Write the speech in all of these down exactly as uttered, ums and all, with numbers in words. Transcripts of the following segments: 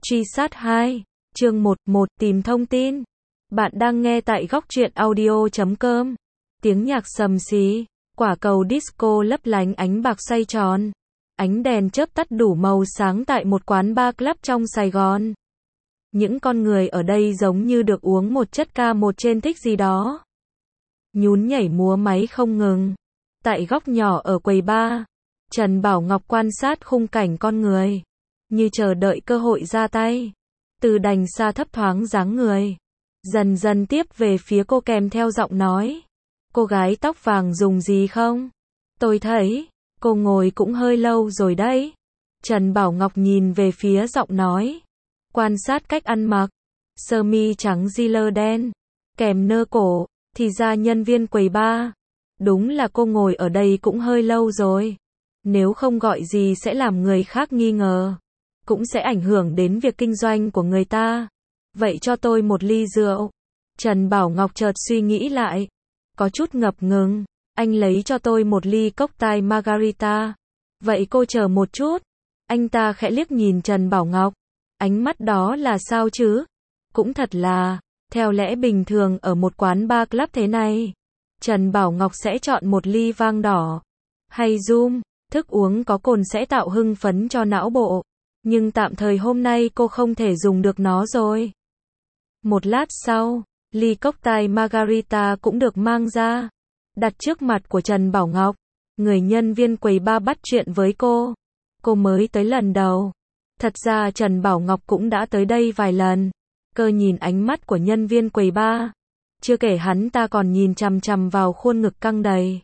Truy sát hai, chương một một tìm thông tin. Bạn đang nghe tại góc truyện audio chấm com. Tiếng nhạc xầm xí, quả cầu disco lấp lánh ánh bạc xoay tròn. Ánh đèn chớp tắt đủ màu sáng tại một quán bar club trong Sài Gòn. Những con người ở đây giống như được uống một chất ca một trên thích gì đó. Nhún nhảy múa máy không ngừng. Tại góc nhỏ ở quầy bar, Trần Bảo Ngọc quan sát khung cảnh con người, như chờ đợi cơ hội ra tay. Từ đành xa thấp thoáng dáng người, dần dần tiếp về phía cô kèm theo giọng nói. Cô gái tóc vàng dùng gì không? Tôi thấy, cô ngồi cũng hơi lâu rồi đấy. Trần Bảo Ngọc nhìn về phía giọng nói, quan sát cách ăn mặc. Sơ mi trắng jean đen, kèm nơ cổ, thì ra nhân viên quầy bar. Đúng là cô ngồi ở đây cũng hơi lâu rồi. Nếu không gọi gì sẽ làm người khác nghi ngờ, cũng sẽ ảnh hưởng đến việc kinh doanh của người ta. Vậy cho tôi một ly rượu. Trần Bảo Ngọc chợt suy nghĩ lại, có chút ngập ngừng. Anh lấy cho tôi một ly cocktail margarita. Vậy cô chờ một chút. Anh ta khẽ liếc nhìn Trần Bảo Ngọc. Ánh mắt đó là sao chứ? Cũng thật là, theo lẽ bình thường ở một quán bar club thế này, Trần Bảo Ngọc sẽ chọn một ly vang đỏ hay rum. Thức uống có cồn sẽ tạo hưng phấn cho não bộ, nhưng tạm thời hôm nay cô không thể dùng được nó rồi. Một lát sau, ly cocktail margarita cũng được mang ra, đặt trước mặt của Trần Bảo Ngọc. Người nhân viên quầy bar bắt chuyện với cô. Cô mới tới lần đầu. Thật ra Trần Bảo Ngọc cũng đã tới đây vài lần. Cơ nhìn ánh mắt của nhân viên quầy bar. Chưa kể hắn ta còn nhìn chằm chằm vào khuôn ngực căng đầy.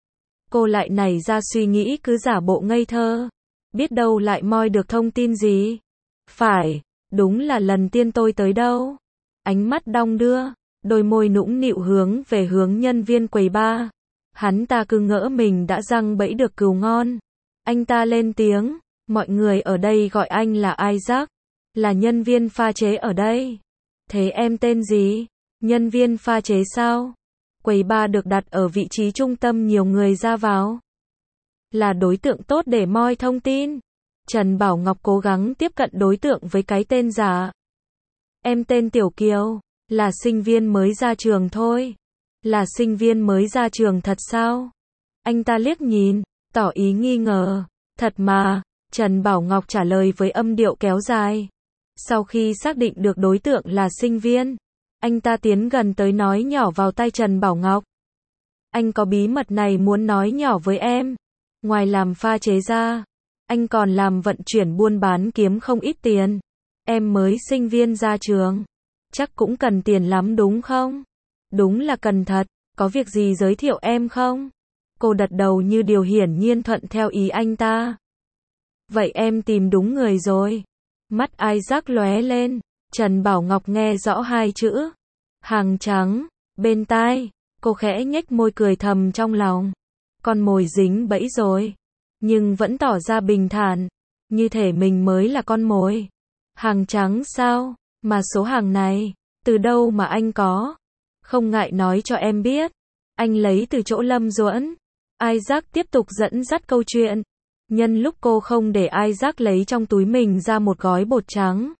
Cô lại nảy ra suy nghĩ cứ giả bộ ngây thơ. Biết đâu lại moi được thông tin gì. Phải, đúng là lần tiên tôi tới đâu. Ánh mắt đong đưa, đôi môi nũng nịu hướng về hướng nhân viên quầy bar. Hắn ta cứ ngỡ mình đã răng bẫy được cừu ngon. Anh ta lên tiếng, mọi người ở đây gọi anh là Isaac, là nhân viên pha chế ở đây. Thế em tên gì? Nhân viên pha chế sao? Quầy bar được đặt ở vị trí trung tâm nhiều người ra vào, là đối tượng tốt để moi thông tin. Trần Bảo Ngọc cố gắng tiếp cận đối tượng với cái tên giả. Em tên Tiểu Kiều, là sinh viên mới ra trường thôi. Là sinh viên mới ra trường thật sao? Anh ta liếc nhìn, tỏ ý nghi ngờ. Thật mà, Trần Bảo Ngọc trả lời với âm điệu kéo dài. Sau khi xác định được đối tượng là sinh viên, anh ta tiến gần tới nói nhỏ vào tai Trần Bảo Ngọc. Anh có bí mật này muốn nói nhỏ với em. Ngoài làm pha chế ra, anh còn làm vận chuyển buôn bán kiếm không ít tiền. Em mới sinh viên ra trường, chắc cũng cần tiền lắm đúng không? Đúng là cần thật, có việc gì giới thiệu em không? Cô đặt đầu như điều hiển nhiên thuận theo ý anh ta. Vậy em tìm đúng người rồi. Mắt Isaac lóe lên. Trần Bảo Ngọc nghe rõ hai chữ hàng trắng bên tai. Cô khẽ nhếch môi cười thầm trong lòng. Con mồi dính bẫy rồi. Nhưng vẫn tỏ ra bình thản, như thể mình mới là con mồi. Hàng trắng sao? Mà số hàng này, từ đâu mà anh có? Không ngại nói cho em biết. Anh lấy từ chỗ Lâm Duẫn. Isaac tiếp tục dẫn dắt câu chuyện. Nhân lúc cô không để Isaac lấy trong túi mình ra một gói bột trắng,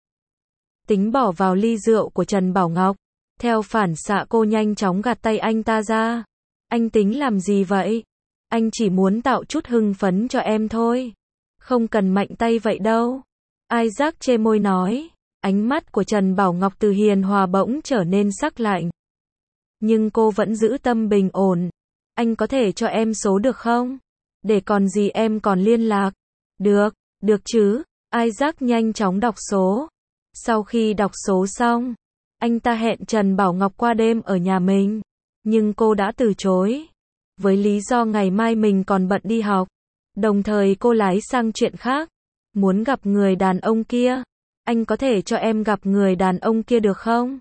tính bỏ vào ly rượu của Trần Bảo Ngọc. Theo phản xạ cô nhanh chóng gạt tay anh ta ra. Anh tính làm gì vậy? Anh chỉ muốn tạo chút hưng phấn cho em thôi. Không cần mạnh tay vậy đâu. Isaac chê môi nói. Ánh mắt của Trần Bảo Ngọc từ hiền hòa bỗng trở nên sắc lạnh. Nhưng cô vẫn giữ tâm bình ổn. Anh có thể cho em số được không? Để còn gì em còn liên lạc. Được, được chứ. Isaac nhanh chóng đọc số. Sau khi đọc số xong, anh ta hẹn Trần Bảo Ngọc qua đêm ở nhà mình. Nhưng cô đã từ chối, với lý do ngày mai mình còn bận đi học. Đồng thời cô lái sang chuyện khác. Muốn gặp người đàn ông kia. Anh có thể cho em gặp người đàn ông kia được không?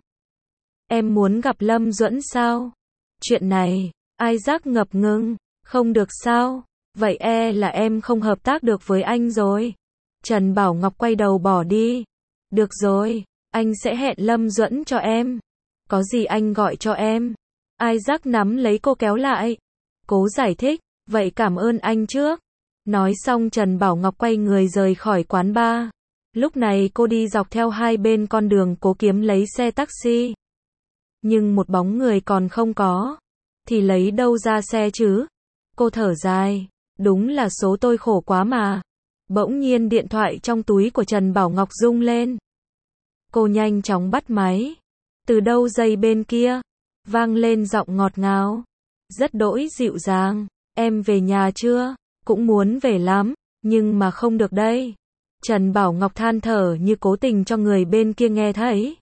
Em muốn gặp Lâm Duẫn sao? Chuyện này, Isaac ngập ngừng. Không được sao? Vậy e là em không hợp tác được với anh rồi. Trần Bảo Ngọc quay đầu bỏ đi. Được rồi, anh sẽ hẹn Lâm Duẫn cho em. Có gì anh gọi cho em. Isaac nắm lấy cô kéo lại. Cố giải thích, vậy cảm ơn anh trước. Nói xong Trần Bảo Ngọc quay người rời khỏi quán bar. Lúc này cô đi dọc theo hai bên con đường cố kiếm lấy xe taxi. Nhưng một bóng người còn không có. Thì lấy đâu ra xe chứ? Cô thở dài. Đúng là số tôi khổ quá mà. Bỗng nhiên điện thoại trong túi của Trần Bảo Ngọc rung lên. Cô nhanh chóng bắt máy. Từ đâu dây bên kia? Vang lên giọng ngọt ngào. Rất đỗi dịu dàng. Em về nhà chưa? Cũng muốn về lắm. Nhưng mà không được đây. Trần Bảo Ngọc than thở như cố tình cho người bên kia nghe thấy.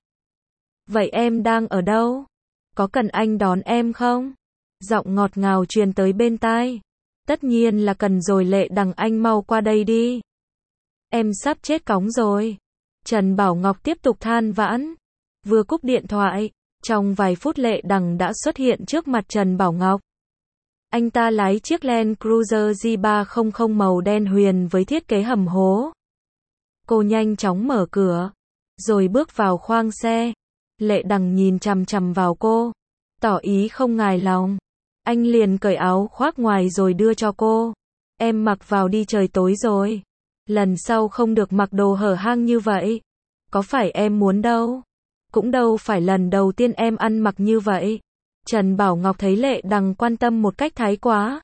Vậy em đang ở đâu? Có cần anh đón em không? Giọng ngọt ngào truyền tới bên tai. Tất nhiên là cần rồi Lệ Đằng, anh mau qua đây đi. Em sắp chết cóng rồi. Trần Bảo Ngọc tiếp tục than vãn. Vừa cúp điện thoại, trong vài phút Lệ Đằng đã xuất hiện trước mặt Trần Bảo Ngọc. Anh ta lái chiếc Land Cruiser G ba trăm màu đen huyền với thiết kế hầm hố. Cô nhanh chóng mở cửa, rồi bước vào khoang xe. Lệ Đằng nhìn chằm chằm vào cô, tỏ ý không hài lòng. Anh liền cởi áo khoác ngoài rồi đưa cho cô. Em mặc vào đi, trời tối rồi. Lần sau không được mặc đồ hở hang như vậy. Có phải em muốn đâu. Cũng đâu phải lần đầu tiên em ăn mặc như vậy. Trần Bảo Ngọc thấy Lệ Đằng quan tâm một cách thái quá.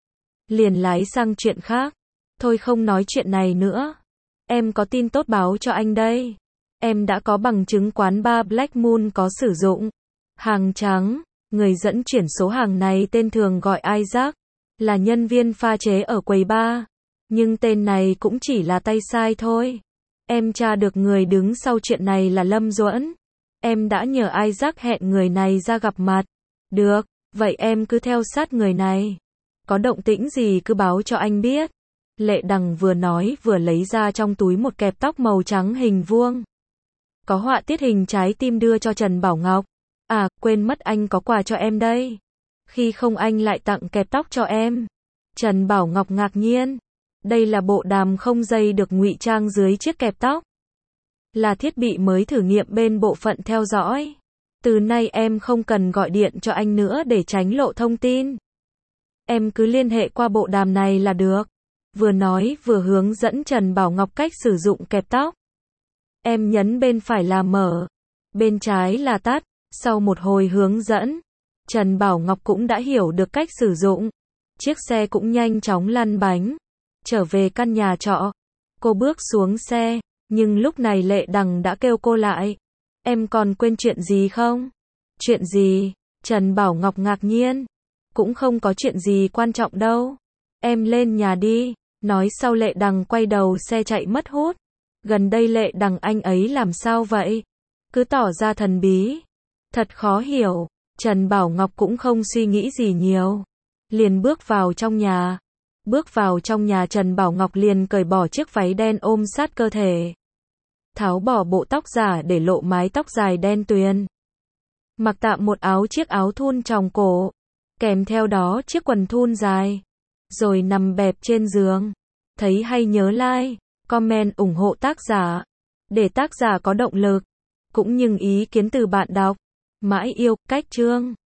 Liền lái sang chuyện khác. Thôi không nói chuyện này nữa. Em có tin tốt báo cho anh đây. Em đã có bằng chứng quán bar Black Moon có sử dụng hàng trắng. Người dẫn chuyển số hàng này tên thường gọi Isaac, là nhân viên pha chế ở quầy bar. Nhưng tên này cũng chỉ là tay sai thôi. Em tra được người đứng sau chuyện này là Lâm Duẫn. Em đã nhờ Isaac hẹn người này ra gặp mặt. Được, vậy em cứ theo sát người này. Có động tĩnh gì cứ báo cho anh biết. Lệ Đằng vừa nói vừa lấy ra trong túi một kẹp tóc màu trắng hình vuông. Có họa tiết hình trái tim đưa cho Trần Bảo Ngọc. À, quên mất anh có quà cho em đây. Khi không anh lại tặng kẹp tóc cho em. Trần Bảo Ngọc ngạc nhiên. Đây là bộ đàm không dây được ngụy trang dưới chiếc kẹp tóc. Là thiết bị mới thử nghiệm bên bộ phận theo dõi. Từ nay em không cần gọi điện cho anh nữa để tránh lộ thông tin. Em cứ liên hệ qua bộ đàm này là được. Vừa nói vừa hướng dẫn Trần Bảo Ngọc cách sử dụng kẹp tóc. Em nhấn bên phải là mở, bên trái là tắt. Sau một hồi hướng dẫn, Trần Bảo Ngọc cũng đã hiểu được cách sử dụng. Chiếc xe cũng nhanh chóng lăn bánh, trở về căn nhà trọ. Cô bước xuống xe, nhưng lúc này Lệ Đằng đã kêu cô lại. Em còn quên chuyện gì không? Chuyện gì? Trần Bảo Ngọc ngạc nhiên. Cũng không có chuyện gì quan trọng đâu. Em lên nhà đi. Nói sau Lệ Đằng quay đầu xe chạy mất hút. Gần đây Lệ Đằng anh ấy làm sao vậy? Cứ tỏ ra thần bí. Thật khó hiểu. Trần Bảo Ngọc cũng không suy nghĩ gì nhiều. Liền bước vào trong nhà. Bước vào trong nhà Trần Bảo Ngọc liền cởi bỏ chiếc váy đen ôm sát cơ thể. Tháo bỏ bộ tóc giả để lộ mái tóc dài đen tuyền. Mặc tạm một áo chiếc áo thun tròng cổ. Kèm theo đó chiếc quần thun dài. Rồi nằm bẹp trên giường. Thấy hay nhớ like, comment ủng hộ tác giả. Để tác giả có động lực. Cũng như ý kiến từ bạn đọc. Mãi yêu, cách chương.